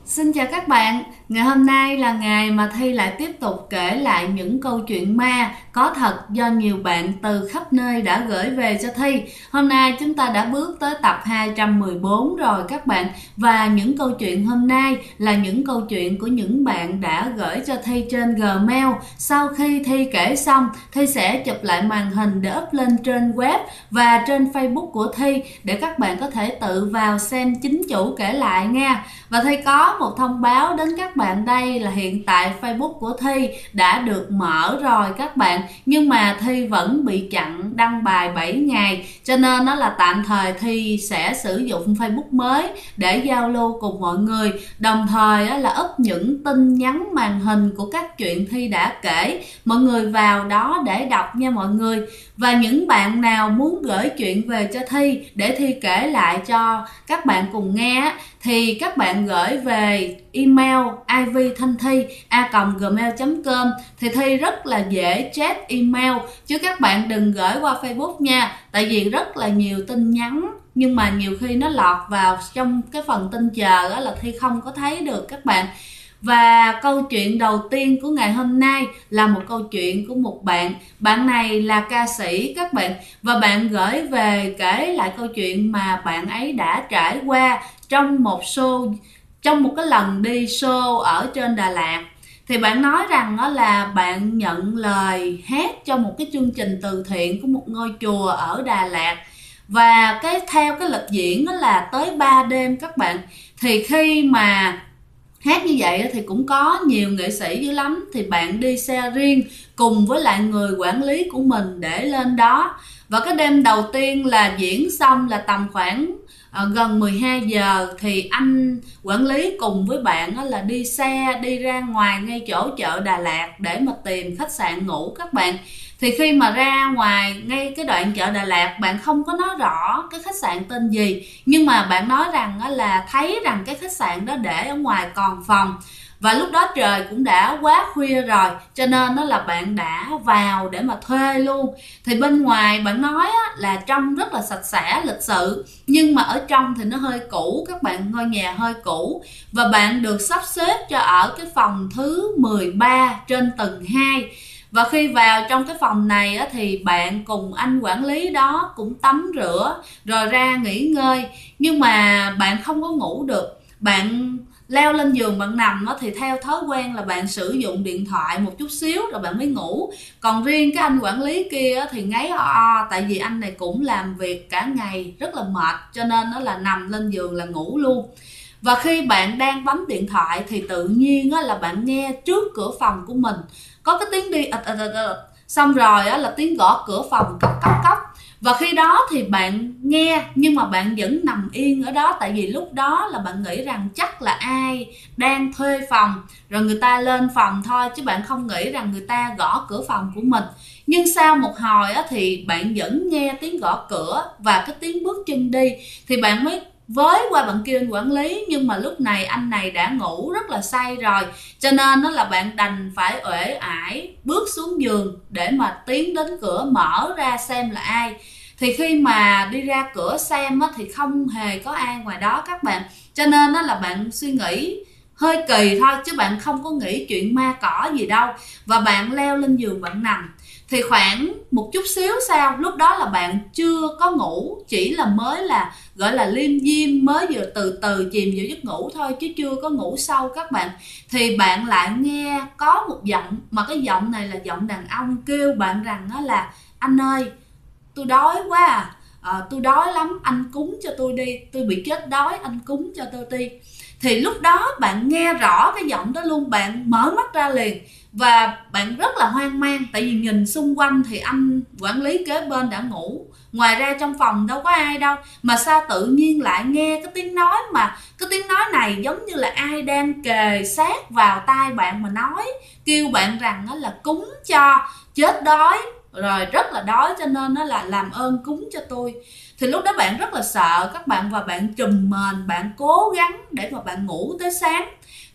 Xin chào các bạn, ngày hôm nay là ngày mà Thi lại tiếp tục kể lại những câu chuyện ma có thật do nhiều bạn từ khắp nơi đã gửi về cho Thi. Hôm nay chúng ta đã bước tới tập 214 rồi các bạn. Và những câu chuyện hôm nay là những câu chuyện của những bạn đã gửi cho Thi trên Gmail. Sau khi Thi kể xong, Thi sẽ chụp lại màn hình để up lên trên web và trên Facebook của Thi để các bạn có thể tự vào xem chính chủ kể lại nha. Và Thi có một thông báo đến các bạn đây là hiện tại Facebook của Thi đã được mở rồi các bạn, nhưng mà Thi vẫn bị chặn đăng bài 7 ngày, cho nên nó là tạm thời Thi sẽ sử dụng Facebook mới để giao lưu cùng mọi người, đồng thời là up những tin nhắn màn hình của các chuyện Thi đã kể, mọi người vào đó để đọc nha mọi người. Và những bạn nào muốn gửi chuyện về cho Thi để Thi kể lại cho các bạn cùng nghe thì các bạn gửi về email ivthanthi@gmail.com thì Thi rất là dễ check email, chứ các bạn đừng gửi qua Facebook nha, tại vì rất là nhiều tin nhắn nhưng mà nhiều khi nó lọt vào trong cái phần tin chờ đó là Thi không có thấy được các bạn. Và câu chuyện đầu tiên của ngày hôm nay là một câu chuyện của một bạn này là ca sĩ các bạn, và bạn gửi về kể lại câu chuyện mà bạn ấy đã trải qua trong một cái lần đi show ở trên Đà Lạt. Thì bạn nói rằng đó là bạn nhận lời hát cho một cái chương trình từ thiện của một ngôi chùa ở Đà Lạt, và theo cái lịch diễn đó là tới 3 đêm các bạn. Thì khi mà hát như vậy thì cũng có nhiều nghệ sĩ dữ lắm, thì bạn đi xe riêng cùng với lại người quản lý của mình để lên đó. Và cái đêm đầu tiên là diễn xong là tầm khoảng gần 12 giờ thì anh quản lý cùng với bạn là đi xe đi ra ngoài ngay chỗ chợ Đà Lạt để mà tìm khách sạn ngủ các bạn. Thì khi mà ra ngoài ngay cái đoạn chợ Đà Lạt, bạn không có nói rõ cái khách sạn tên gì, nhưng mà bạn nói rằng là thấy rằng cái khách sạn đó để ở ngoài còn phòng. Và lúc đó trời cũng đã quá khuya rồi, cho nên là bạn đã vào để mà thuê luôn. Thì bên ngoài bạn nói là trông rất là sạch sẽ lịch sự, nhưng mà ở trong thì nó hơi cũ các bạn, ngôi nhà hơi cũ. Và bạn được sắp xếp cho ở cái phòng thứ 13 trên tầng 2. Và khi vào trong cái phòng này thì bạn cùng anh quản lý đó cũng tắm rửa rồi ra nghỉ ngơi, nhưng mà bạn không có ngủ được. Bạn leo lên giường bạn nằm thì theo thói quen là bạn sử dụng điện thoại một chút xíu rồi bạn mới ngủ. Còn riêng cái anh quản lý kia thì ngáy tại vì anh này cũng làm việc cả ngày rất là mệt, cho nên nó là nằm lên giường là ngủ luôn. Và khi bạn đang bấm điện thoại thì tự nhiên là bạn nghe trước cửa phòng của mình có cái tiếng đi xong rồi là tiếng gõ cửa phòng cốc cốc cốc. Và khi đó thì bạn nghe nhưng mà bạn vẫn nằm yên ở đó, tại vì lúc đó là bạn nghĩ rằng chắc là ai đang thuê phòng rồi người ta lên phòng thôi, chứ bạn không nghĩ rằng người ta gõ cửa phòng của mình. Nhưng sau một hồi thì bạn vẫn nghe tiếng gõ cửa và cái tiếng bước chân đi, thì bạn mới với qua bạn kêu anh quản lý, nhưng mà lúc này anh này đã ngủ rất là say rồi, cho nên là bạn đành phải uể ải bước xuống giường để mà tiến đến cửa mở ra xem là ai. Thì khi mà đi ra cửa xem thì không hề có ai ngoài đó các bạn, cho nên là bạn suy nghĩ hơi kỳ thôi, chứ bạn không có nghĩ chuyện ma cỏ gì đâu. Và bạn leo lên giường bạn nằm. Thì khoảng một chút xíu sau, lúc đó là bạn chưa có ngủ, chỉ là mới là gọi là liêm diêm, mới vừa từ từ chìm vào giấc ngủ thôi chứ chưa có ngủ sâu các bạn. Thì bạn lại nghe có một giọng, mà cái giọng này là giọng đàn ông kêu bạn rằng đó là: anh ơi, tôi đói quá tôi đói lắm, anh cúng cho tôi đi, tôi bị chết đói, anh cúng cho tôi đi. Thì lúc đó bạn nghe rõ cái giọng đó luôn, bạn mở mắt ra liền và bạn rất là hoang mang, tại vì nhìn xung quanh thì anh quản lý kế bên đã ngủ, ngoài ra trong phòng đâu có ai đâu, mà sao tự nhiên lại nghe cái tiếng nói, mà cái tiếng nói này giống như là ai đang kề sát vào tai bạn mà nói, kêu bạn rằng là cúng cho, chết đói rồi rất là đói, cho nên nó là làm ơn cúng cho tôi. Thì lúc đó bạn rất là sợ các bạn, và bạn trùm mền, bạn cố gắng để mà bạn ngủ tới sáng.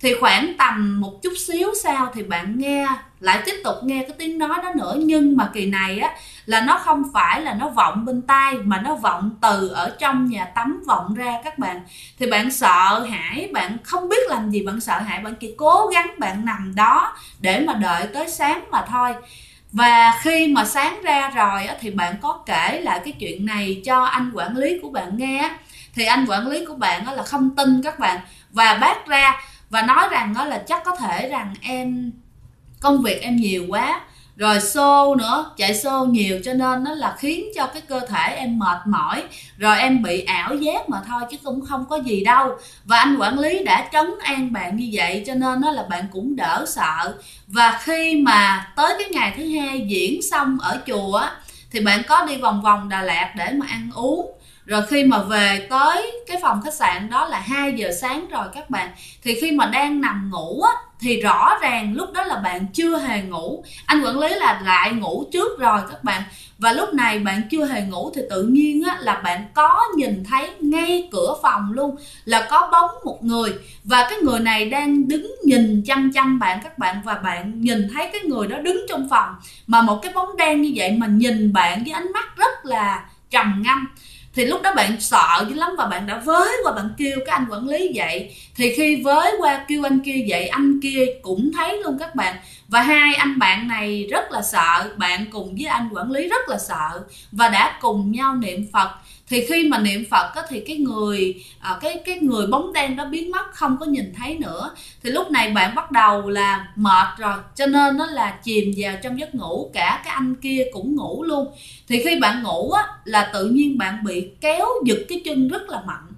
Thì khoảng tầm một chút xíu sau thì bạn nghe lại tiếp tục nghe cái tiếng nói đó nữa, nhưng mà kỳ này á là nó không phải là nó vọng bên tai mà nó vọng từ ở trong nhà tắm vọng ra các bạn. Thì bạn sợ hãi, bạn không biết làm gì, bạn sợ hãi, bạn chỉ cố gắng bạn nằm đó để mà đợi tới sáng mà thôi. Và khi mà sáng ra rồi á, thì bạn có kể lại cái chuyện này cho anh quản lý của bạn nghe. Thì anh quản lý của bạn á là không tin các bạn, và bác ra và nói rằng đó là chắc có thể rằng em công việc em nhiều quá, rồi show nữa, chạy show nhiều cho nên nó là khiến cho cái cơ thể em mệt mỏi, rồi em bị ảo giác mà thôi chứ cũng không có gì đâu. Và anh quản lý đã trấn an bạn như vậy cho nên nó là bạn cũng đỡ sợ. Và khi mà tới cái ngày thứ hai diễn xong ở chùa á, thì bạn có đi vòng vòng Đà Lạt để mà ăn uống. Rồi khi mà về tới cái phòng khách sạn đó là 2 giờ sáng rồi các bạn. Thì khi mà đang nằm ngủ á, thì rõ ràng lúc đó là bạn chưa hề ngủ. Anh quản lý là lại ngủ trước rồi các bạn. Và lúc này bạn chưa hề ngủ thì tự nhiên á, là bạn có nhìn thấy ngay cửa phòng luôn là có bóng một người. Và cái người này đang đứng nhìn chăm chăm bạn các bạn. Và bạn nhìn thấy cái người đó đứng trong phòng mà một cái bóng đen như vậy mà nhìn bạn với ánh mắt rất là trầm ngâm. Thì lúc đó bạn sợ dữ lắm và bạn đã với qua bạn kêu cái anh quản lý dậy. Thì khi với qua kêu anh kia dậy, anh kia cũng thấy luôn các bạn. Và hai anh bạn này rất là sợ, bạn cùng với anh quản lý rất là sợ và đã cùng nhau niệm Phật. Thì khi mà niệm Phật á, thì cái người bóng đen đó biến mất, không có nhìn thấy nữa. Thì lúc này bạn bắt đầu là mệt rồi, cho nên nó là chìm vào trong giấc ngủ, cả cái anh kia cũng ngủ luôn. Thì khi bạn ngủ á, là tự nhiên bạn bị kéo giật cái chân rất là mạnh.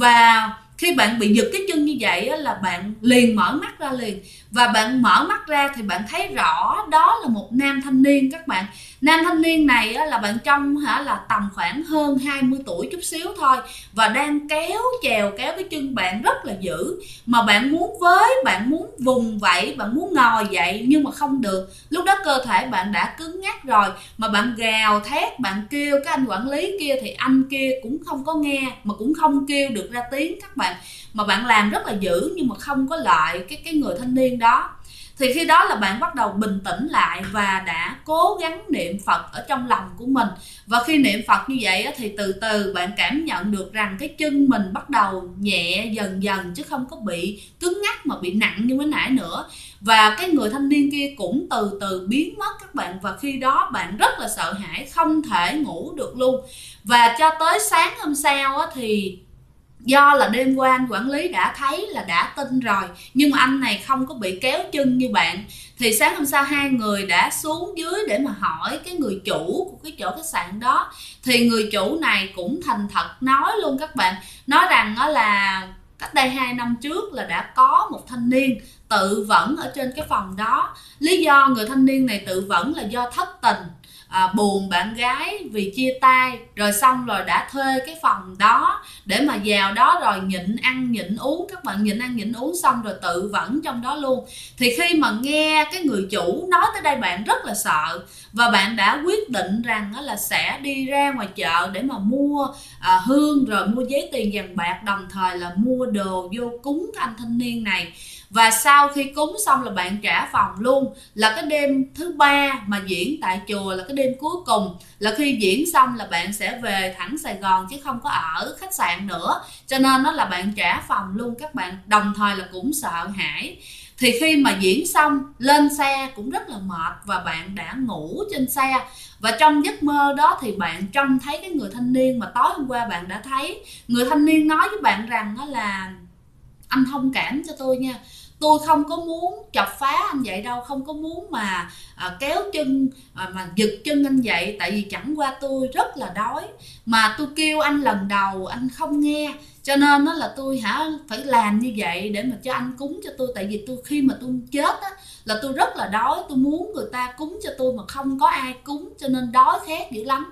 Và khi bạn bị giật cái chân như vậy á, là bạn liền mở mắt ra liền. Và bạn mở mắt ra thì bạn thấy rõ đó là một nam thanh niên các bạn. Nam thanh niên này á, là bạn trông là tầm khoảng hơn 20 tuổi chút xíu thôi. Và đang kéo cái chân bạn rất là dữ. Mà bạn muốn với, bạn muốn vùng vẫy, bạn muốn ngồi dậy nhưng mà không được. Lúc đó cơ thể bạn đã cứng ngắc rồi. Mà bạn gào thét, bạn kêu cái anh quản lý kia thì anh kia cũng không có nghe, mà cũng không kêu được ra tiếng các bạn. Mà bạn làm rất là dữ nhưng mà không có lợi cái người thanh niên đó. Thì khi đó là bạn bắt đầu bình tĩnh lại và đã cố gắng niệm Phật ở trong lòng của mình. Và khi niệm Phật như vậy thì từ từ bạn cảm nhận được rằng cái chân mình bắt đầu nhẹ dần dần chứ không có bị cứng ngắc mà bị nặng như mới nãy nữa. Và cái người thanh niên kia cũng từ từ biến mất các bạn. Và khi đó bạn rất là sợ hãi, không thể ngủ được luôn. Và cho tới sáng hôm sau thì do là đêm qua anh quản lý đã thấy là đã tin rồi, nhưng mà anh này không có bị kéo chân như bạn. Thì sáng hôm sau hai người đã xuống dưới để mà hỏi cái người chủ của cái chỗ khách sạn đó. Thì người chủ này cũng thành thật nói luôn các bạn, nói rằng đó là cách đây 2 năm trước là đã có một thanh niên tự vẫn ở trên cái phòng đó. Lý do người thanh niên này tự vẫn là do thất tình, buồn bạn gái vì chia tay, rồi xong rồi đã thuê cái phòng đó để mà vào đó rồi nhịn ăn nhịn uống các bạn, nhịn ăn nhịn uống xong rồi tự vẫn trong đó luôn. Thì khi mà nghe cái người chủ nói tới đây bạn rất là sợ và bạn đã quyết định rằng là sẽ đi ra ngoài chợ để mà mua hương rồi mua giấy tiền vàng bạc, đồng thời là mua đồ vô cúng cái anh thanh niên này. Và sau khi cúng xong là bạn trả phòng luôn. Là cái đêm thứ 3 mà diễn tại chùa là cái đêm cuối cùng. Là khi diễn xong là bạn sẽ về thẳng Sài Gòn chứ không có ở khách sạn nữa. Cho nên đó là bạn trả phòng luôn các bạn. Đồng thời là cũng sợ hãi. Thì khi mà diễn xong lên xe cũng rất là mệt và bạn đã ngủ trên xe. Và trong giấc mơ đó thì bạn trông thấy cái người thanh niên mà tối hôm qua bạn đã thấy. Người thanh niên nói với bạn rằng đó là: anh thông cảm cho tôi nha, tôi không có muốn chọc phá anh vậy đâu, không có muốn mà kéo chân mà giật chân anh vậy. Tại vì chẳng qua tôi rất là đói, mà tôi kêu anh lần đầu anh không nghe, cho nên đó là tôi phải làm như vậy để mà cho anh cúng cho tôi. Tại vì tôi khi mà tôi chết á, là tôi rất là đói, tôi muốn người ta cúng cho tôi mà không có ai cúng, cho nên đói khát dữ lắm.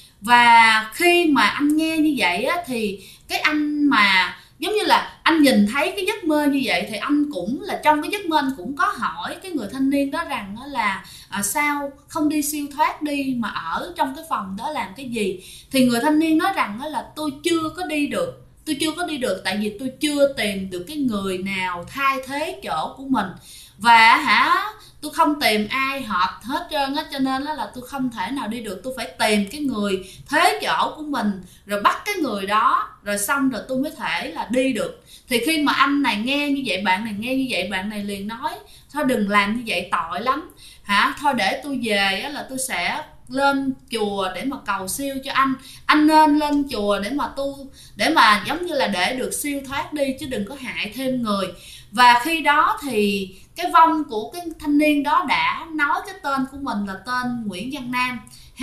Và khi mà anh nghe như vậy á, thì cái anh mà giống như là anh nhìn thấy cái giấc mơ như vậy thì anh cũng là trong cái giấc mơ anh cũng có hỏi cái người thanh niên đó rằng là sao không đi siêu thoát đi mà ở trong cái phòng đó làm cái gì. Thì người thanh niên nói rằng là tôi chưa có đi được, tôi chưa có đi được, tại vì tôi chưa tìm được cái người nào thay thế chỗ của mình. Và tôi không tìm ai hợp hết trơn á, cho nên là tôi không thể nào đi được. Tôi phải tìm cái người thế chỗ của mình, rồi bắt cái người đó, rồi xong rồi tôi mới thể là đi được. Thì khi mà anh này nghe như vậy, bạn này nghe như vậy, bạn này liền nói thôi đừng làm như vậy, tội lắm thôi để tôi về á, là tôi sẽ lên chùa để mà cầu siêu cho anh nên lên chùa để mà giống như là để được siêu thoát đi, chứ đừng có hại thêm người. Và khi đó thì cái vong của cái thanh niên đó đã nói cái tên của mình là tên Nguyễn Văn Nam,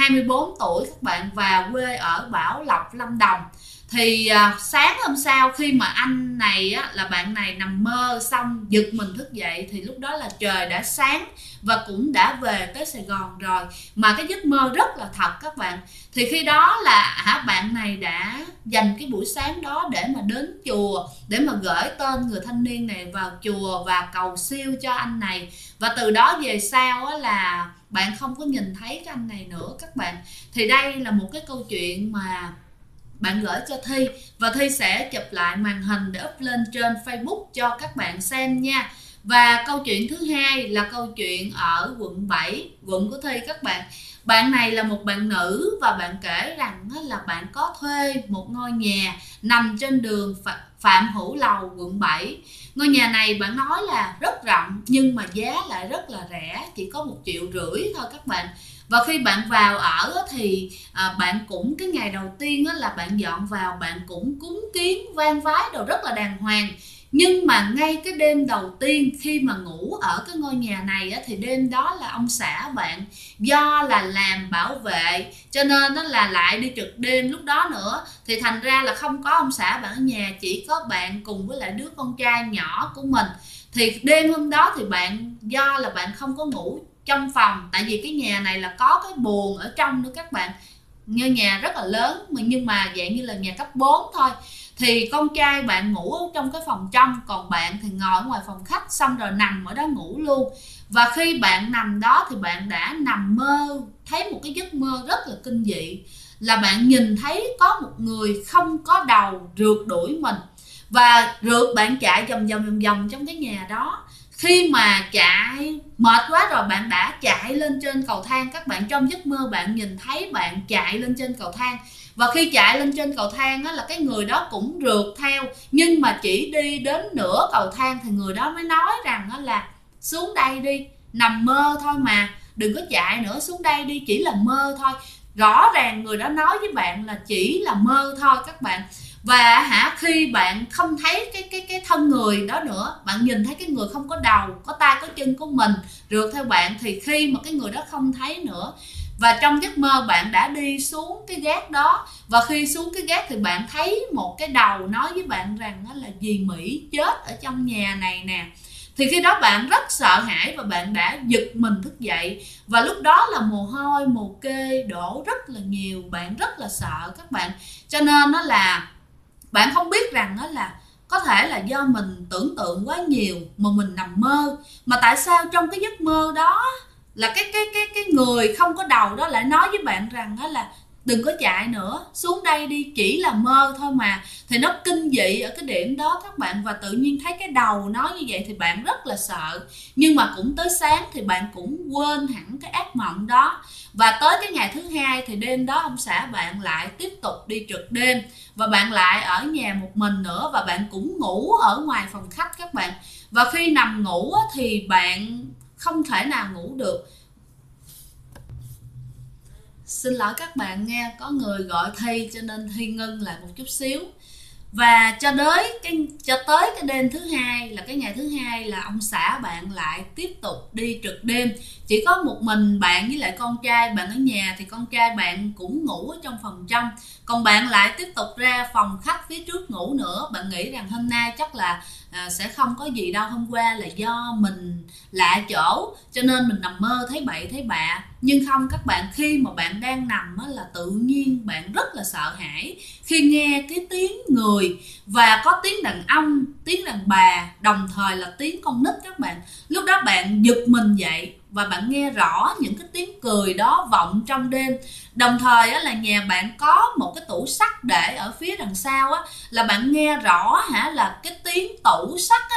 24 tuổi các bạn, và quê ở Bảo Lộc, Lâm Đồng. Thì sáng hôm sau khi mà anh này là bạn này nằm mơ xong giật mình thức dậy, thì lúc đó là trời đã sáng và cũng đã về tới Sài Gòn rồi, mà cái giấc mơ rất là thật các bạn. Thì khi đó là bạn này đã dành cái buổi sáng đó để mà đến chùa, để mà gửi tên người thanh niên này vào chùa và cầu siêu cho anh này. Và từ đó về sau là bạn không có nhìn thấy cái anh này nữa các bạn. Thì đây là một cái câu chuyện mà bạn gửi cho Thi, và Thi sẽ chụp lại màn hình để up lên trên Facebook cho các bạn xem nha. Và câu chuyện thứ hai là câu chuyện ở quận 7, quận của Thi các bạn. Bạn này là một bạn nữ và bạn kể rằng là bạn có thuê một ngôi nhà nằm trên đường Phạm Hữu Lầu, quận 7. Ngôi nhà này bạn nói là rất rộng nhưng mà giá lại rất là rẻ, chỉ có 1,5 triệu thôi các bạn. Và khi bạn vào ở thì bạn cũng cái ngày đầu tiên là bạn dọn vào, bạn cũng cúng kiến vang vái đồ rất là đàng hoàng. Nhưng mà ngay cái đêm đầu tiên khi mà ngủ ở cái ngôi nhà này thì đêm đó là ông xã bạn do là làm bảo vệ cho nên là lại đi trực đêm lúc đó nữa, thì thành ra là không có ông xã bạn ở nhà, chỉ có bạn cùng với lại đứa con trai nhỏ của mình. Thì đêm hôm đó thì bạn do là bạn không có ngủ trong phòng, tại vì cái nhà này là có cái buồng ở trong nữa các bạn, như nhà rất là lớn nhưng mà dạng như là nhà cấp 4 thôi. Thì con trai bạn ngủ ở trong cái phòng trong, còn bạn thì ngồi ở ngoài phòng khách, xong rồi nằm ở đó ngủ luôn. Và khi bạn nằm đó thì bạn đã nằm mơ thấy một cái giấc mơ rất là kinh dị, là bạn nhìn thấy có một người không có đầu rượt đuổi mình, và rượt bạn chạy vòng vòng trong cái nhà đó. Khi mà chạy mệt quá rồi, bạn đã chạy lên trên cầu thang các bạn. Trong giấc mơ bạn nhìn thấy bạn chạy lên trên cầu thang, và khi chạy lên trên cầu thang là cái người đó cũng rượt theo, nhưng mà chỉ đi đến nửa cầu thang thì người đó mới nói rằng là xuống đây đi, nằm mơ thôi mà, đừng có chạy nữa, xuống đây đi, chỉ là mơ thôi. Rõ ràng người đó nói với bạn là chỉ là mơ thôi các bạn. Và khi bạn không thấy cái thân người đó nữa, bạn nhìn thấy cái người không có đầu, có tay có chân của mình rượt theo bạn, thì khi mà cái người đó không thấy nữa, và trong giấc mơ bạn đã đi xuống cái gác đó, và khi xuống cái gác thì bạn thấy một cái đầu nói với bạn rằng là dì Mỹ chết ở trong nhà này nè. Thì khi đó bạn rất sợ hãi và bạn đã giật mình thức dậy, và lúc đó là mồ hôi mồ kê đổ rất là nhiều, bạn rất là sợ các bạn. Cho nên nó là bạn không biết rằng là có thể là do mình tưởng tượng quá nhiều mà mình nằm mơ, mà tại sao trong cái giấc mơ đó là cái người không có đầu đó lại nói với bạn rằng là đừng có chạy nữa, xuống đây đi, chỉ là mơ thôi mà. Thì nó kinh dị ở cái điểm đó các bạn. Và tự nhiên thấy cái đầu nói như vậy thì bạn rất là sợ, nhưng mà cũng tới sáng thì bạn cũng quên hẳn cái ác mộng đó. Và tới cái ngày thứ hai thì đêm đó ông xã bạn lại tiếp tục đi trực đêm, và bạn lại ở nhà một mình nữa, và bạn cũng ngủ ở ngoài phòng khách các bạn. Và khi nằm ngủ thì bạn không thể nào ngủ được. Xin lỗi các bạn nghe, có người gọi Thi cho nên Thi ngưng lại một chút xíu. Và cho tới cái đêm thứ hai, là cái ngày thứ hai, là ông xã bạn lại tiếp tục đi trực đêm. Chỉ có một mình bạn với lại con trai bạn ở nhà, thì con trai bạn cũng ngủ ở trong phòng trong, còn bạn lại tiếp tục ra phòng khách phía trước ngủ nữa. Bạn nghĩ rằng hôm nay chắc là sẽ không có gì đâu, hôm qua là do mình lạ chỗ cho nên mình nằm mơ thấy bậy thấy bạ. Nhưng không các bạn, khi mà bạn đang nằm là tự nhiên bạn rất là sợ hãi khi nghe cái tiếng người, và có tiếng đàn ông, tiếng đàn bà, đồng thời là tiếng con nít các bạn. Lúc đó bạn giật mình dậy, và bạn nghe rõ những cái tiếng cười đó vọng trong đêm. Đồng thời á, là nhà bạn có một cái tủ sắt để ở phía đằng sau á, là bạn nghe rõ là cái tiếng tủ sắt á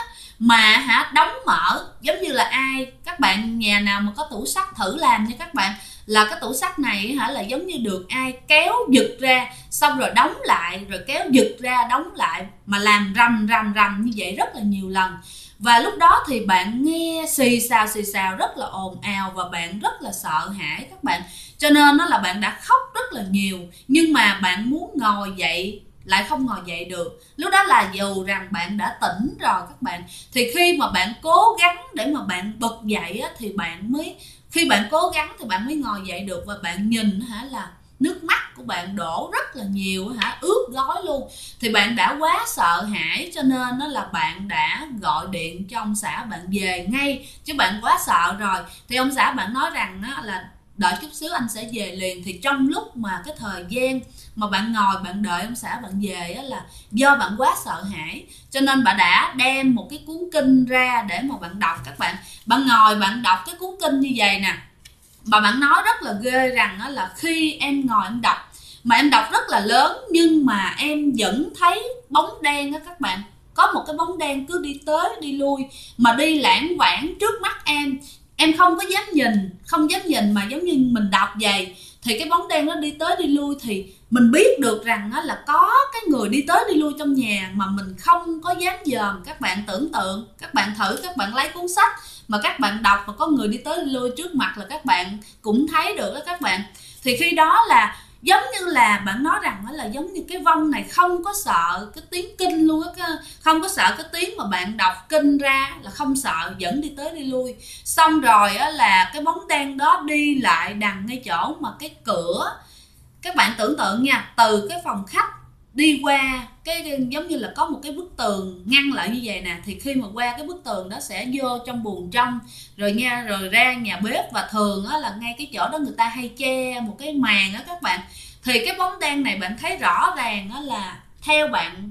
mà đóng mở, giống như là các bạn nhà nào mà có tủ sắt thử làm nha các bạn, là cái tủ sắt này là giống như được ai kéo giật ra xong rồi đóng lại, rồi kéo giật ra đóng lại, mà làm rầm rầm rầm như vậy rất là nhiều lần. Và lúc đó thì bạn nghe xì xào rất là ồn ào và bạn rất là sợ hãi các bạn. Cho nên nó là bạn đã khóc rất là nhiều, nhưng mà bạn muốn ngồi dậy lại không ngồi dậy được. Lúc đó là dù rằng bạn đã tỉnh rồi các bạn, thì khi mà bạn cố gắng để mà bạn bật dậy á, thì khi bạn cố gắng thì bạn mới ngồi dậy được. Và bạn nhìn là nước mắt của bạn đổ rất là nhiều, ướt gối luôn. Thì bạn đã quá sợ hãi, cho nên nó là bạn đã gọi điện cho ông xã bạn về ngay, chứ bạn quá sợ rồi. Thì ông xã bạn nói rằng là đợi chút xíu anh sẽ về liền. Thì trong lúc mà cái thời gian mà bạn ngồi bạn đợi ông xã bạn về á, là do bạn quá sợ hãi, cho nên bạn đã đem một cái cuốn kinh ra để mà bạn đọc các bạn. Bạn ngồi bạn đọc cái cuốn kinh như vậy nè, mà bạn nói rất là ghê rằng á, là khi em ngồi em đọc mà em đọc rất là lớn, nhưng mà em vẫn thấy bóng đen á các bạn. Có một cái bóng đen cứ đi tới đi lui, mà đi lãng vãng trước mắt em không có dám nhìn, mà giống như mình đọc vậy thì cái bóng đen nó đi tới đi lui, thì mình biết được rằng là có cái người đi tới đi lui trong nhà mà mình không có dám dòm. Các bạn tưởng tượng, các bạn thử, các bạn lấy cuốn sách mà các bạn đọc mà có người đi tới đi lui trước mặt là các bạn cũng thấy được đó các bạn. Thì khi đó là giống như là bạn nói rằng là giống như cái vong này không có sợ cái tiếng kinh luôn á, không có sợ cái tiếng mà bạn đọc kinh ra, là không sợ, vẫn đi tới đi lui. Xong rồi á, là cái bóng đen đó đi lại đằng ngay chỗ mà cái cửa, các bạn tưởng tượng nha, từ cái phòng khách đi qua cái giống như là có một cái bức tường ngăn lại như vậy nè, thì khi mà qua cái bức tường đó sẽ vô trong buồng trong rồi nha, rồi ra nhà bếp. Và thường á, là ngay cái chỗ đó người ta hay che một cái màn á các bạn. Thì cái bóng đen này bạn thấy rõ ràng á, là theo bạn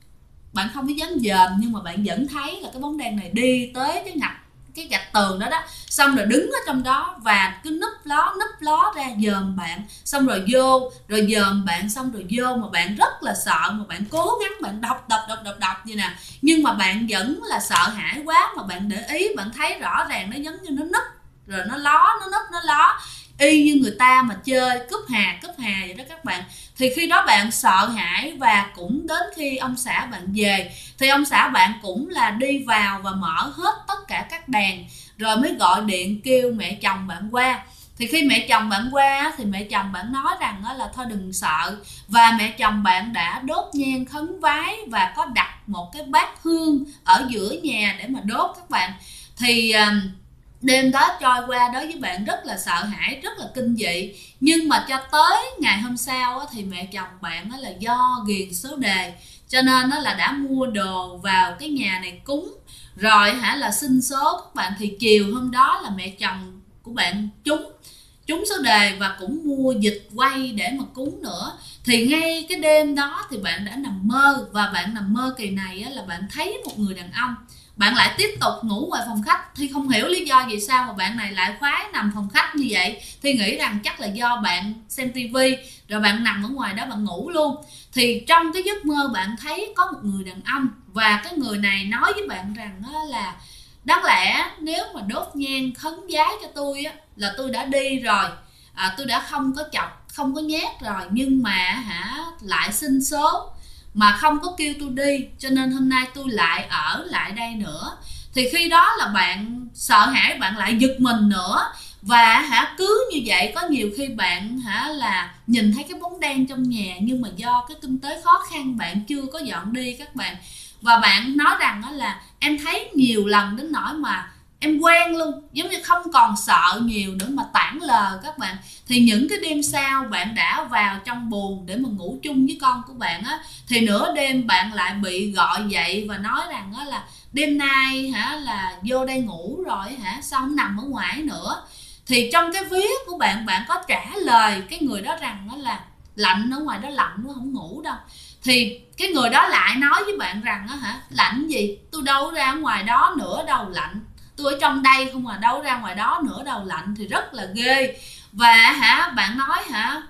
không có dám dòm, nhưng mà bạn vẫn thấy là cái bóng đen này đi tới cái gạch tường đó, xong rồi đứng ở trong đó và cứ núp ló ra dòm bạn, xong rồi vô, rồi dòm bạn, xong rồi vô. Mà bạn rất là sợ, mà bạn cố gắng bạn đọc như nè, nhưng mà bạn vẫn là sợ hãi quá. Mà bạn để ý, bạn thấy rõ ràng nó giống như nó núp, rồi nó núp nó ló, y như người ta mà chơi cúp hà vậy đó các bạn. Thì khi đó bạn sợ hãi, và cũng đến khi ông xã bạn về thì ông xã bạn cũng là đi vào và mở hết tất cả các đèn, rồi mới gọi điện kêu mẹ chồng bạn qua. Thì khi mẹ chồng bạn qua thì mẹ chồng bạn nói rằng là thôi đừng sợ, và mẹ chồng bạn đã đốt nhang khấn vái và có đặt một cái bát hương ở giữa nhà để mà đốt các bạn. Thì đêm đó trôi qua đối với bạn rất là sợ hãi, rất là kinh dị. Nhưng mà cho tới ngày hôm sau thì mẹ chồng bạn là do ghiền số đề, cho nên là đã mua đồ vào cái nhà này cúng, rồi là xin số các bạn. Thì chiều hôm đó là mẹ chồng của bạn trúng số đề và cũng mua vịt quay để mà cúng nữa. Thì ngay cái đêm đó thì bạn đã nằm mơ, và bạn nằm mơ kỳ này là bạn thấy một người đàn ông. Bạn lại tiếp tục ngủ ngoài phòng khách. Thì không hiểu lý do vì sao mà bạn này lại khoái nằm phòng khách như vậy. Thì nghĩ rằng chắc là do bạn xem tivi rồi bạn nằm ở ngoài đó bạn ngủ luôn. Thì trong cái giấc mơ bạn thấy có một người đàn ông, và cái người này nói với bạn rằng là đáng lẽ nếu mà đốt nhang khấn vái cho tôi là tôi đã đi rồi, tôi đã không có chọc, không có nhát rồi, nhưng mà lại xin số mà không có kêu tôi đi, cho nên hôm nay tôi lại ở lại đây nữa. Thì khi đó là bạn sợ hãi, bạn lại giật mình nữa. Và cứ như vậy, có nhiều khi bạn là nhìn thấy cái bóng đen trong nhà, nhưng mà do cái kinh tế khó khăn bạn chưa có dọn đi các bạn. Và bạn nói rằng là em thấy nhiều lần đến nỗi mà em quen luôn, giống như không còn sợ nhiều nữa mà tản lờ các bạn. Thì những cái đêm sau bạn đã vào trong buồng để mà ngủ chung với con của bạn thì nửa đêm bạn lại bị gọi dậy và nói rằng là đêm nay là vô đây ngủ rồi sao không nằm ở ngoài nữa. Thì trong cái vía của bạn, bạn có trả lời cái người đó rằng là lạnh, ở ngoài đó lạnh nó không ngủ đâu. Thì cái người đó lại nói với bạn rằng lạnh gì, tôi đâu ra ngoài đó nữa đâu lạnh, tôi ở trong đây không à, đâu ra ngoài đó nữa, đầu lạnh thì rất là ghê. Và bạn nói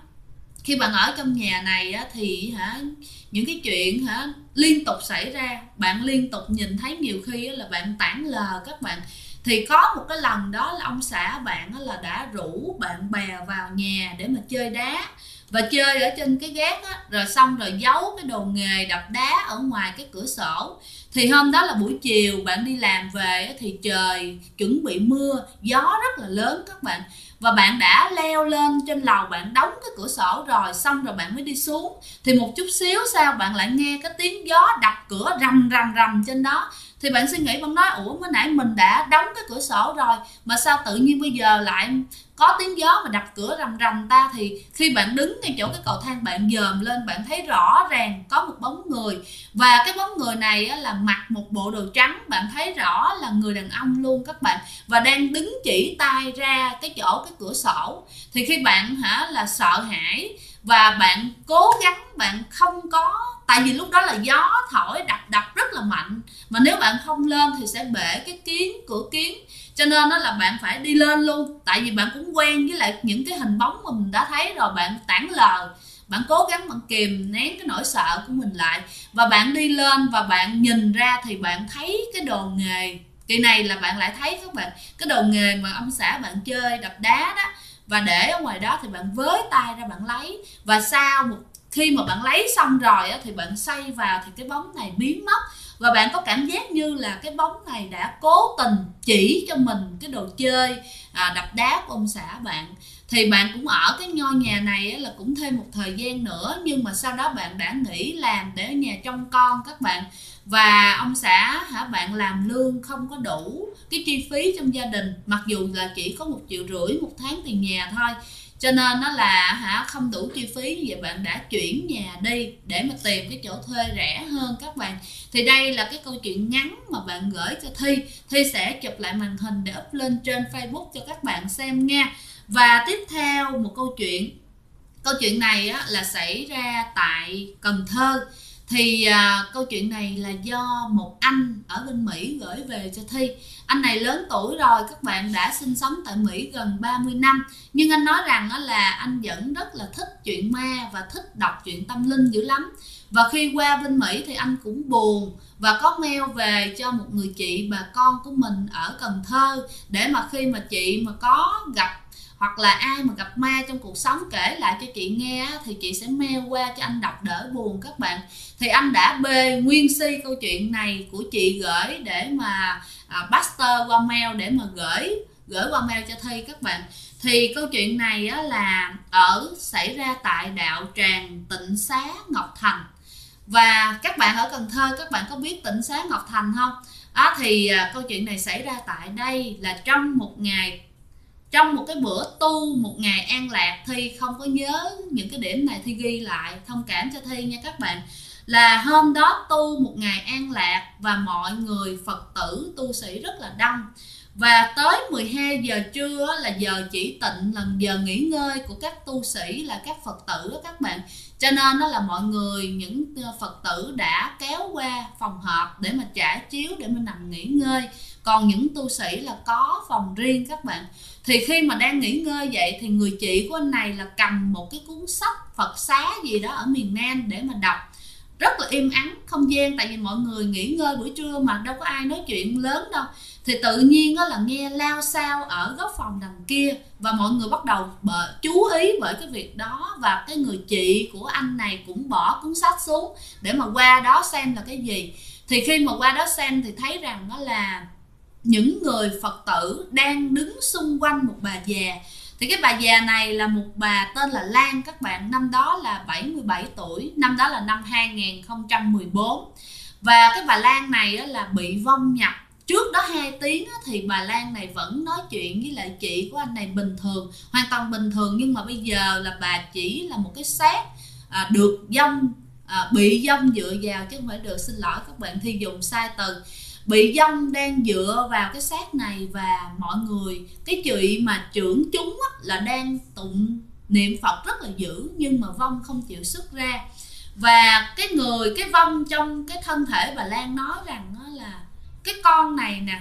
khi bạn ở trong nhà này thì những cái chuyện liên tục xảy ra, bạn liên tục nhìn thấy, nhiều khi là bạn tản lờ các bạn. Thì có một cái lần đó là ông xã bạn là đã rủ bạn bè vào nhà để mà chơi đá, và chơi ở trên cái gác rồi xong rồi giấu cái đồ nghề đập đá ở ngoài cái cửa sổ. Thì hôm đó là buổi chiều bạn đi làm về thì trời chuẩn bị mưa, gió rất là lớn các bạn, và bạn đã leo lên trên lầu, bạn đóng cái cửa sổ rồi, xong rồi bạn mới đi xuống. Thì một chút xíu sau bạn lại nghe cái tiếng gió đập cửa rầm rầm rầm trên đó. Thì bạn suy nghĩ, bạn nói ủa mới nãy mình đã đóng cái cửa sổ rồi mà sao tự nhiên bây giờ lại có tiếng gió mà đập cửa rầm rầm ta. Thì khi bạn đứng ngay chỗ cái cầu thang, bạn dòm lên, bạn thấy rõ ràng có một bóng người, và cái bóng người này là mặc một bộ đồ trắng, bạn thấy rõ là người đàn ông luôn các bạn, và đang đứng chỉ tay ra cái chỗ cái cửa sổ. Thì khi bạn là sợ hãi và bạn cố gắng, bạn không có, tại vì lúc đó là gió thổi đập rất là mạnh, mà nếu bạn không lên thì sẽ bể cái cửa kiến, cho nên đó là bạn phải đi lên luôn. Tại vì bạn cũng quen với lại những cái hình bóng mà mình đã thấy rồi, bạn tản lờ, bạn cố gắng bạn kìm nén cái nỗi sợ của mình lại, và bạn đi lên và bạn nhìn ra thì bạn thấy cái đồ nghề. Kỳ này là bạn lại thấy các bạn, cái đồ nghề mà ông xã bạn chơi đập đá đó, và để ở ngoài đó thì bạn với tay ra bạn lấy. Và khi mà bạn lấy xong rồi thì bạn xoay vào thì cái bóng này biến mất, và bạn có cảm giác như là cái bóng này đã cố tình chỉ cho mình cái đồ chơi đập đá của ông xã bạn. Thì bạn cũng ở cái ngôi nhà này là cũng thêm một thời gian nữa, nhưng mà sau đó bạn đã nghỉ làm để ở nhà trông con các bạn. Và ông xã bạn làm lương không có đủ cái chi phí trong gia đình, mặc dù là chỉ có 1,5 triệu một tháng tiền nhà thôi, cho nên nó là không đủ chi phí. Như vậy bạn đã chuyển nhà đi để mà tìm cái chỗ thuê rẻ hơn các bạn. Thì đây là cái câu chuyện ngắn mà bạn gửi cho Thi sẽ chụp lại màn hình để up lên trên Facebook cho các bạn xem nha. Và tiếp theo một câu chuyện này là xảy ra tại Cần Thơ. Thì câu chuyện này là do một anh ở bên Mỹ gửi về cho Thi. Anh này lớn tuổi rồi các bạn, đã sinh sống tại Mỹ gần 30 năm. Nhưng anh nói rằng là anh vẫn rất là thích chuyện ma và thích đọc chuyện tâm linh dữ lắm. Và khi qua bên Mỹ thì anh cũng buồn và có mail về cho một người chị bà con của mình ở Cần Thơ, để mà khi mà chị mà có gặp hoặc là ai mà gặp ma trong cuộc sống kể lại cho chị nghe thì chị sẽ mail qua cho anh đọc đỡ buồn các bạn. Thì anh đã bê nguyên si câu chuyện này của chị gửi để mà master qua mail, để mà gửi qua mail cho Thi các bạn. Thì câu chuyện này là xảy ra tại đạo tràng Tịnh Xá Ngọc Thành. Và các bạn ở Cần Thơ, các bạn có biết Tịnh Xá Ngọc Thành không? Thì câu chuyện này xảy ra tại đây là trong một cái bữa tu một ngày an lạc. Thi không có nhớ những cái điểm này, Thi ghi lại, thông cảm cho Thi nha các bạn. Là hôm đó tu một ngày an lạc và mọi người Phật tử tu sĩ rất là đông. Và tới 12 giờ trưa là giờ chỉ tịnh, là giờ nghỉ ngơi của các tu sĩ, là các Phật tử đó các bạn. Cho nên đó là mọi người, những Phật tử đã kéo qua phòng họp để mà trải chiếu, để mà nằm nghỉ ngơi. Còn những tu sĩ là có phòng riêng các bạn. Thì khi mà đang nghỉ ngơi vậy thì người chị của anh này là cầm một cái cuốn sách Phật xá gì đó ở miền Nam để mà đọc. Rất là im ắng không gian, tại vì mọi người nghỉ ngơi buổi trưa mà đâu có ai nói chuyện lớn đâu. Thì tự nhiên là nghe lao xao ở góc phòng đằng kia, và mọi người bắt đầu chú ý bởi cái việc đó. Và cái người chị của anh này cũng bỏ cuốn sách xuống để mà qua đó xem là cái gì. Thì khi mà qua đó xem thì thấy rằng đó là những người Phật tử đang đứng xung quanh một bà già. Thì cái bà già này là một bà tên là Lan các bạn, năm đó là 77 tuổi, năm đó là năm 2014. Và cái bà Lan này là bị vong nhập. Trước đó 2 tiếng thì bà Lan này vẫn nói chuyện với lại chị của anh này bình thường, hoàn toàn bình thường. Nhưng mà bây giờ là bà chỉ là một cái xác được vong, bị vong dựa vào, chứ không phải được, xin lỗi các bạn, Thi dùng sai từ. Bị vong đang dựa vào cái xác này, và mọi người, cái chị mà trưởng chúng là đang tụng niệm Phật rất là dữ, nhưng mà vong không chịu xuất ra. Và cái vong trong cái thân thể bà Lan nói rằng là cái con này nè,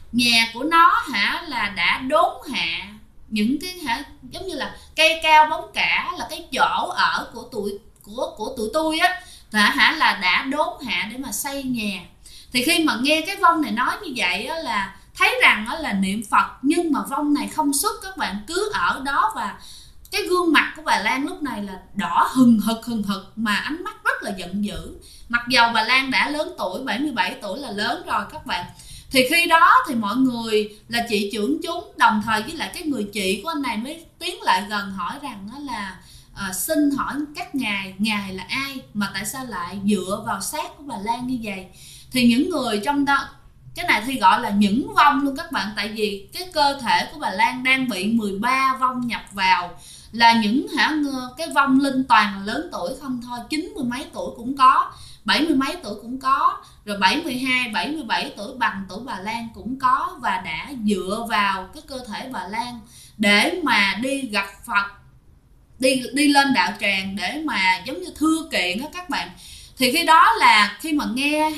nhà của nó là đã đốn hạ những cái giống như là cây cao bóng cả, là cái chỗ ở của tụi tôi á, là đã đốn hạ để mà xây nhà. Thì khi mà nghe cái vong này nói như vậy á, là thấy rằng á, là niệm Phật nhưng mà vong này không xuất, các bạn cứ ở đó. Và cái gương mặt của bà Lan lúc này là đỏ hừng hực mà ánh mắt rất là giận dữ. Mặc dầu bà Lan đã lớn tuổi, 77 tuổi là lớn rồi các bạn. Thì khi đó thì mọi người là chị trưởng chúng, đồng thời với lại cái người chị của anh này mới tiến lại gần hỏi rằng đó là xin hỏi các ngài là ai mà tại sao lại dựa vào xác của bà Lan như vậy. Thì những người trong đó, cái này thì gọi là những vong luôn các bạn, tại vì cái cơ thể của bà Lan đang bị 13 vong nhập vào, là những cái vong linh toàn là lớn tuổi không thôi, 90 mấy tuổi cũng có, 70 mấy tuổi cũng có, rồi 72, 77 tuổi bằng tuổi bà Lan cũng có, và đã dựa vào cái cơ thể bà Lan để mà đi gặp Phật, đi lên đạo tràng để mà giống như thưa kiện đó các bạn. Thì khi đó là khi mà nghe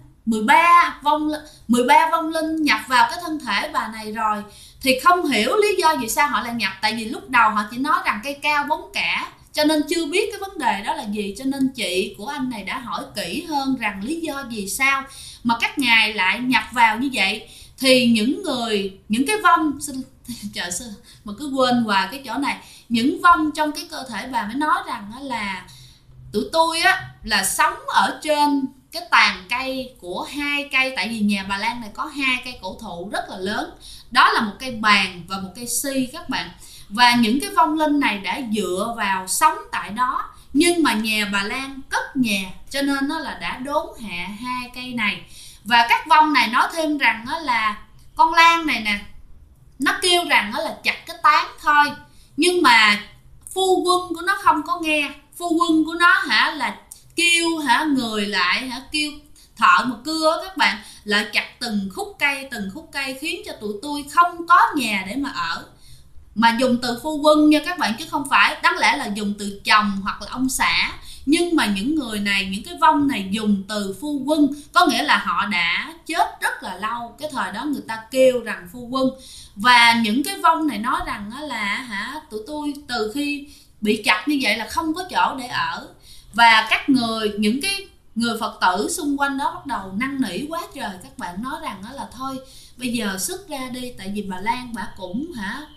13 vong linh nhập vào cái thân thể bà này rồi thì không hiểu lý do vì sao họ lại nhập. Tại vì lúc đầu họ chỉ nói rằng cây cao bóng cả, cho nên chưa biết cái vấn đề đó là gì. Cho nên chị của anh này đã hỏi kỹ hơn rằng lý do vì sao mà các ngài lại nhập vào như vậy. Thì những cái vong trời ơi, mà cứ quên hoài cái chỗ này, những vong trong cái cơ thể bà mới nói rằng là tụi tôi á là sống ở trên cái tàn cây của 2 cây, tại vì nhà bà Lan này có 2 cây cổ thụ rất là lớn, đó là một cây bàng và một cây si các bạn. Và những cái vong linh này đã dựa vào sống tại đó, nhưng mà nhà bà Lan cất nhà cho nên nó là đã đốn hạ 2 cây này. Và các vong này nói thêm rằng đó là con Lan này nè, nó kêu rằng đó là chặt cái tán thôi, nhưng mà phu quân của nó không có nghe. Phu quân của nó là kêu người lại kêu thợ mà cưa các bạn, lại chặt từng khúc cây khiến cho tụi tôi không có nhà để mà ở. Mà dùng từ phu quân nha các bạn, chứ không phải đáng lẽ là dùng từ chồng hoặc là ông xã. Nhưng mà những người này, những cái vong này dùng từ phu quân, có nghĩa là họ đã chết rất là lâu, cái thời đó người ta kêu rằng phu quân. Và những cái vong này nói rằng là tụi tôi từ khi bị chặt như vậy là không có chỗ để ở. Và những cái người Phật tử xung quanh đó bắt đầu năn nỉ quá trời, các bạn nói rằng đó là thôi bây giờ xuất ra đi, tại vì bà Lan bà cũng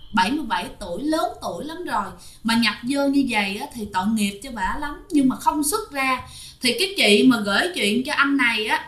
77 tuổi, lớn tuổi lắm rồi, mà nhập vô như vậy thì tội nghiệp cho bà lắm. Nhưng mà không xuất ra. Thì cái chị mà gửi chuyện cho anh này á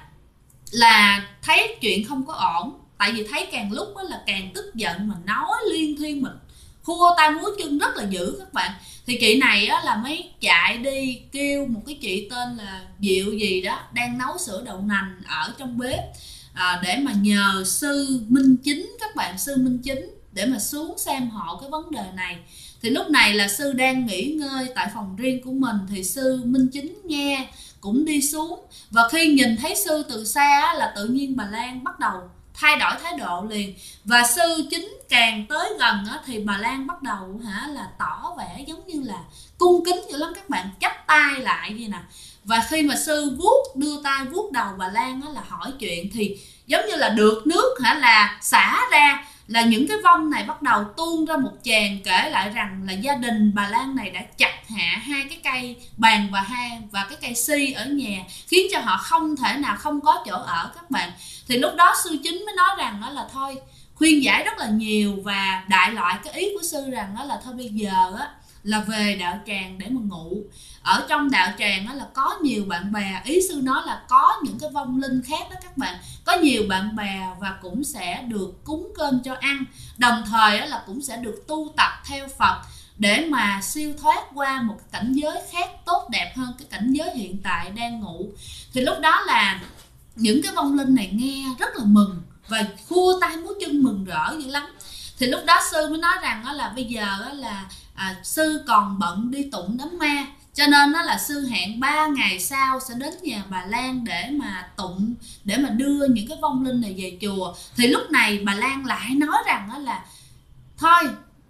là thấy chuyện không có ổn, tại vì thấy càng lúc là càng tức giận, mà nói liên thuyên, mình khua tay múa chân rất là dữ các bạn. Thì chị này là mới chạy đi kêu một cái chị tên là Diệu gì đó đang nấu sữa đậu nành ở trong bếp, để mà nhờ sư Minh Chính các bạn, sư Minh Chính để mà xuống xem hộ cái vấn đề này. Thì lúc này là sư đang nghỉ ngơi tại phòng riêng của mình, thì sư Minh Chính nghe cũng đi xuống. Và khi nhìn thấy sư từ xa là tự nhiên bà Lan bắt đầu thay đổi thái độ liền. Và sư Chính càng tới gần thì bà Lan bắt đầu là tỏ vẻ giống như là cung kính dữ lắm các bạn, chắp tay lại vậy nè. Và khi mà sư đưa tay vuốt đầu bà Lan là hỏi chuyện, thì giống như là được nước là xả ra, là những cái vong này bắt đầu tuôn ra một tràng kể lại rằng là gia đình bà Lan này đã chặt hạ 2 cái cây bàng và cái cây si ở nhà, khiến cho họ không thể nào không có chỗ ở các bạn. Thì lúc đó sư Chính mới nói rằng đó là thôi, khuyên giải rất là nhiều và đại loại cái ý của sư rằng đó là thôi bây giờ là về đạo tràng để mà ngụ. Ở trong đạo tràng là có nhiều bạn bè, ý sư nói là có những cái vong linh khác đó các bạn, có nhiều bạn bè và cũng sẽ được cúng cơm cho ăn, đồng thời là cũng sẽ được tu tập theo Phật để mà siêu thoát qua một cái cảnh giới khác tốt đẹp hơn cái cảnh giới hiện tại đang ngụ. Thì lúc đó là những cái vong linh này nghe rất là mừng và khua tay múa chân mừng rỡ dữ lắm. Thì lúc đó sư mới nói rằng là bây giờ là sư còn bận đi tụng đám ma, cho nên là sư hẹn 3 ngày sau sẽ đến nhà bà Lan để mà tụng, để mà đưa những cái vong linh này về chùa. Thì lúc này bà Lan lại nói rằng là thôi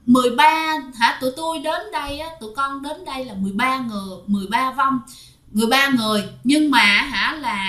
13 tụi tôi đến đây tụi con đến đây là 13 vong, 13 người, nhưng mà là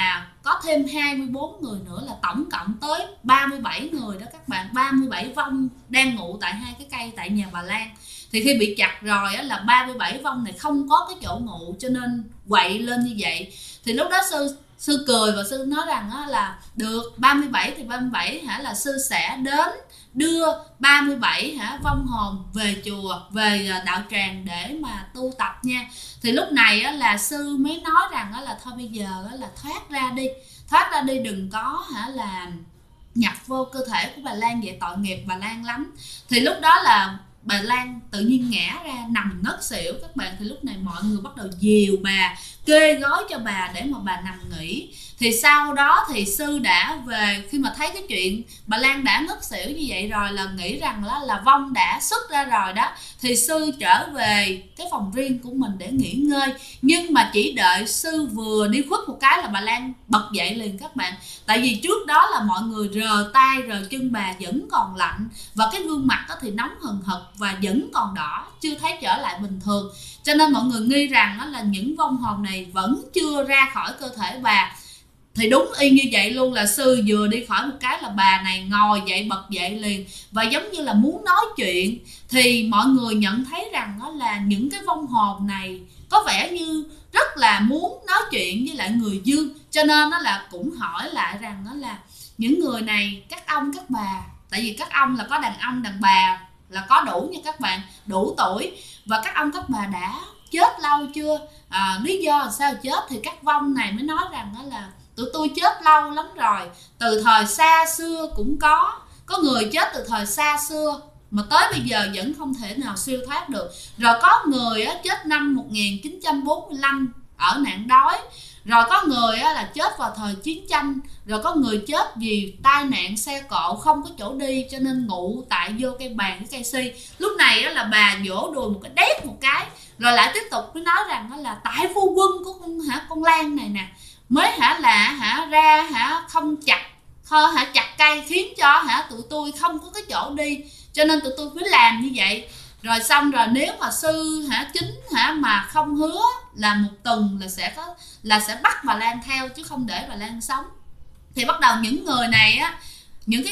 có thêm 24 người nữa, là tổng cộng tới 37 người đó các bạn, 37 vong đang ngụ tại hai cái cây tại nhà bà Lan. Thì khi bị chặt rồi á, là 37 vong này không có cái chỗ ngụ cho nên quậy lên như vậy. Thì lúc đó sư cười và sư nói rằng á, là được 37 thì 37 là sư sẽ đến đưa 37 vong hồn về chùa, về đạo tràng để mà tu tập nha. Thì lúc này á, là sư mới nói rằng á, là thôi bây giờ á, là thoát ra đi, đừng có là nhập vô cơ thể của bà Lan, vậy tội nghiệp bà Lan lắm. Thì lúc đó là bà Lan tự nhiên ngã ra nằm ngất xỉu các bạn. Thì lúc này mọi người bắt đầu dìu bà, kê gói cho bà để mà bà nằm nghỉ. Thì sau đó thì sư đã về, khi mà thấy cái chuyện bà Lan đã ngất xỉu như vậy rồi, là nghĩ rằng là vong đã xuất ra rồi đó, thì sư trở về cái phòng riêng của mình để nghỉ ngơi. Nhưng mà chỉ đợi sư vừa đi khuất một cái là bà Lan bật dậy liền các bạn. Tại vì trước đó là mọi người rờ tay rờ chân bà vẫn còn lạnh, và cái gương mặt thì nóng hừng hực và vẫn còn đỏ, chưa thấy trở lại bình thường. Cho nên mọi người nghi rằng là những vong hồn này vẫn chưa ra khỏi cơ thể bà. Thì đúng y như vậy luôn, là sư vừa đi khỏi một cái là bà này ngồi dậy bật dậy liền, và giống như là muốn nói chuyện. Thì mọi người nhận thấy rằng đó là những cái vong hồn này có vẻ như rất là muốn nói chuyện với lại người dương. Cho nên đó là cũng hỏi lại rằng đó là những người này, các ông các bà, tại vì các ông là có đàn ông đàn bà là có đủ nha các bạn, đủ tuổi, và các ông các bà đã chết lâu chưa, lý do là sao chết. Thì các vong này mới nói rằng đó là tụi tôi chết lâu lắm rồi, từ thời xa xưa cũng có người chết từ thời xa xưa mà tới bây giờ vẫn không thể nào siêu thoát được. Rồi có người chết năm 1945 ở nạn đói, rồi có người là chết vào thời chiến tranh, rồi có người chết vì tai nạn xe cộ không có chỗ đi cho nên ngủ tại vô cây bàn cái cây si. Lúc này là bà vỗ đùi một cái đét một cái, rồi lại tiếp tục mới nói rằng là tại phu quân của con Lan này nè mới ra không chặt cây, khiến cho tụi tôi không có cái chỗ đi, cho nên tụi tôi mới làm như vậy. Rồi xong rồi nếu mà sư chính mà không hứa là một tuần là sẽ bắt bà Lan theo chứ không để bà Lan sống. Thì bắt đầu những người này những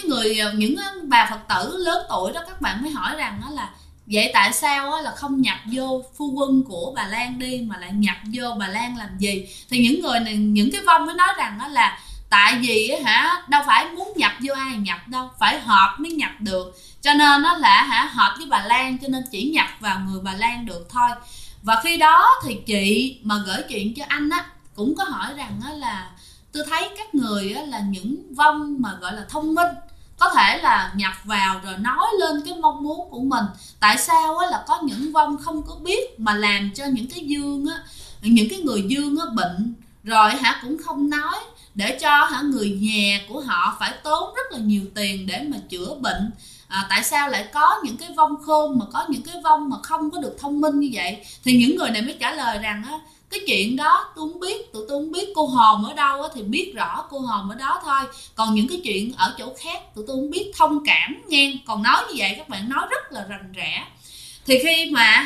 bà Phật tử lớn tuổi đó các bạn mới hỏi rằng là vậy tại sao là không nhập vô phu quân của bà Lan đi mà lại nhập vô bà Lan làm gì. Thì những người này, những cái vong mới nói rằng là tại vì đâu phải muốn nhập vô ai nhập đâu, phải hợp mới nhập được, cho nên nó là hợp với bà Lan cho nên chỉ nhập vào người bà Lan được thôi. Và khi đó thì chị mà gửi chuyện cho anh cũng có hỏi rằng là tôi thấy các người là những vong mà gọi là thông minh, có thể là nhập vào rồi nói lên cái mong muốn của mình. Tại sao là có những vong không có biết mà làm cho những cái dương những cái người dương bệnh rồi cũng không nói, để cho người nhà của họ phải tốn rất là nhiều tiền để mà chữa bệnh. Tại sao lại có những cái vong khôn mà có những cái vong mà không có được thông minh như vậy? Thì những người này mới trả lời rằng cái chuyện đó tôi không biết, tụi tôi không biết, cô hồn ở đâu thì biết rõ cô hồn ở đó thôi, còn những cái chuyện ở chỗ khác tụi tôi không biết, thông cảm nghe. Còn nói như vậy các bạn nói rất là rành rẽ. Thì khi mà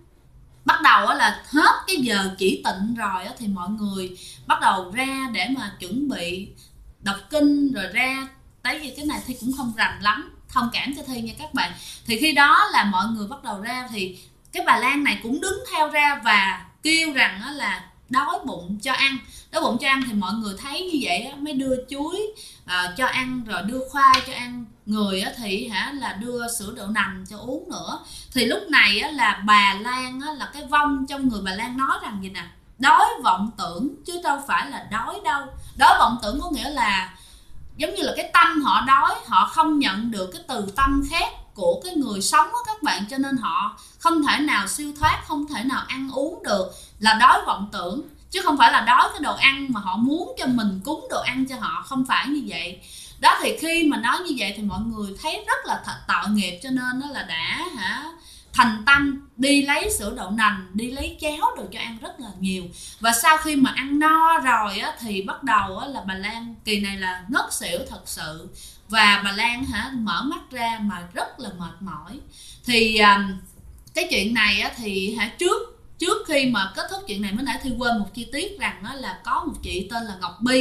bắt đầu là hết cái giờ chỉ tịnh rồi thì mọi người bắt đầu ra để mà chuẩn bị đọc kinh rồi ra. Tại vì cái này thì cũng không rành lắm, thông cảm cho Thi nha các bạn. Thì khi đó là mọi người bắt đầu ra, thì cái bà Lan này cũng đứng theo ra và kêu rằng là đói bụng cho ăn. Đói bụng cho ăn thì mọi người thấy như vậy mới đưa chuối cho ăn, rồi đưa khoai cho ăn. Người thì là đưa sữa đậu nành cho uống nữa. Thì lúc này là bà Lan là cái vong trong người bà Lan nói rằng gì nè, đói vọng tưởng chứ đâu phải là đói đâu. Đói vọng tưởng có nghĩa là giống như là cái tâm họ đói, họ không nhận được cái từ tâm khác của cái người sống đó các bạn, cho nên họ không thể nào siêu thoát, không thể nào ăn uống được, là đói vọng tưởng, chứ không phải là đói cái đồ ăn mà họ muốn cho mình cúng đồ ăn cho họ, không phải như vậy. Đó, thì khi mà nói như vậy thì mọi người thấy rất là tội nghiệp, cho nên nó là đã thành tâm đi lấy sữa đậu nành, đi lấy cháo đồ cho ăn rất là nhiều. Và sau khi mà ăn no rồi thì bắt đầu là bà Lan kỳ này là ngất xỉu thật sự. Và bà Lan mở mắt ra mà rất là mệt mỏi. Thì cái chuyện này thì trước khi mà kết thúc chuyện này, mới nãy Thi quên một chi tiết rằng là có một chị tên là Ngọc Bi,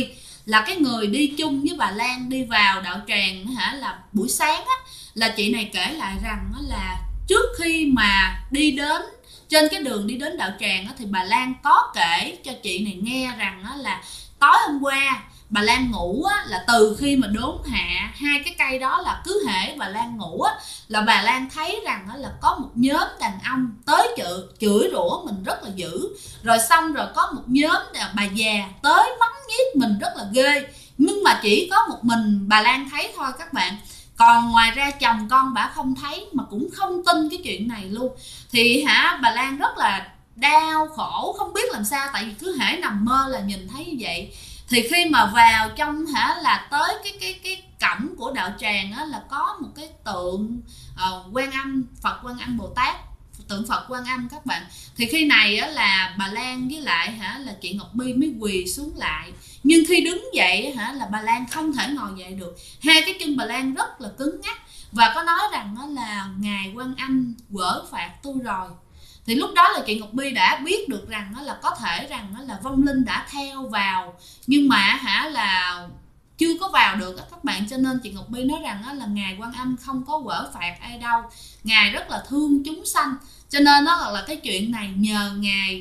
là cái người đi chung với bà Lan đi vào đạo tràng là buổi sáng á, là chị này kể lại rằng là trước khi mà đi đến trên cái đường đi đến đạo tràng á, thì bà Lan có kể cho chị này nghe rằng là tối hôm qua bà Lan ngủ á, là từ khi mà đốn hạ hai cái cây đó là cứ hễ bà Lan ngủ á, là bà Lan thấy rằng là có một nhóm đàn ông tới chửi rủa mình rất là dữ, rồi xong rồi có một nhóm bà già tới mắng nhiếc mình rất là ghê, nhưng mà chỉ có một mình bà Lan thấy thôi các bạn, còn ngoài ra chồng con bà không thấy, mà cũng không tin cái chuyện này luôn. Thì bà Lan rất là đau khổ, không biết làm sao, tại vì cứ hễ nằm mơ là nhìn thấy như vậy. Thì khi mà vào trong là tới cái cổng của đạo tràng á, là có một cái tượng Quan Âm, Phật Quan Âm Bồ Tát, tượng Phật Quan Âm các bạn. Thì khi này á, là bà Lan với lại là chị Ngọc My mới quỳ xuống lại, nhưng khi đứng dậy là bà Lan không thể ngồi dậy được, hai cái chân bà Lan rất là cứng ngắc, và có nói rằng là ngài Quan Âm quở phạt tôi rồi. Thì lúc đó là chị Ngọc My đã biết được rằng là có thể rằng là vong linh đã theo vào, nhưng mà là chưa có vào được các bạn, cho nên chị Ngọc My nói rằng là ngài Quan Âm không có quở phạt ai đâu, ngài rất là thương chúng sanh, cho nên đó là cái chuyện này nhờ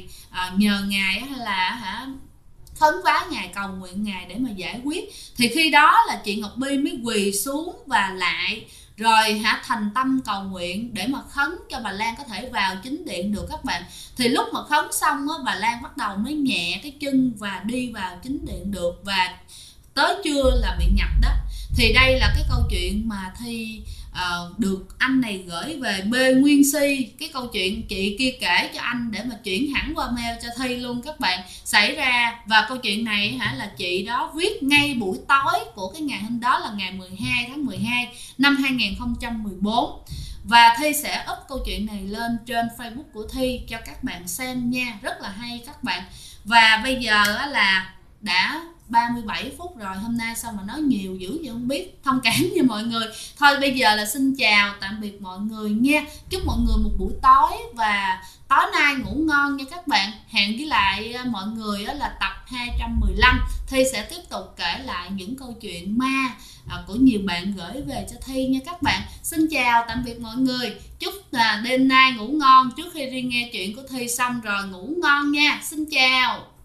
ngài hay là khấn vái ngài, cầu nguyện ngài để mà giải quyết. Thì khi đó là chị Ngọc My mới quỳ xuống và lại rồi thành tâm cầu nguyện để mà khấn cho bà Lan có thể vào chính điện được các bạn. Thì lúc mà khấn xong bà Lan bắt đầu mới nhẹ cái chân và đi vào chính điện được, và tới trưa là bị nhập đó. Thì đây là cái câu chuyện mà Thi được anh này gửi về B Nguyên Si, cái câu chuyện chị kia kể cho anh để mà chuyển hẳn qua mail cho Thi luôn các bạn, xảy ra. Và câu chuyện này là chị đó viết ngay buổi tối của cái ngày hôm đó là ngày 12 tháng 12 năm 2014. Và Thi sẽ up câu chuyện này lên trên Facebook của Thi cho các bạn xem nha, rất là hay các bạn. Và bây giờ là đã 37 phút rồi, hôm nay sao mà nói nhiều dữ vậy không biết, thông cảm cho mọi người. Thôi bây giờ là xin chào tạm biệt mọi người nha, chúc mọi người một buổi tối và tối nay ngủ ngon nha các bạn. Hẹn với lại mọi người là tập 215, Thi sẽ tiếp tục kể lại những câu chuyện ma của nhiều bạn gửi về cho Thi nha các bạn. Xin chào tạm biệt mọi người, chúc đêm nay ngủ ngon trước khi đi nghe chuyện của Thi xong rồi ngủ ngon nha. Xin chào.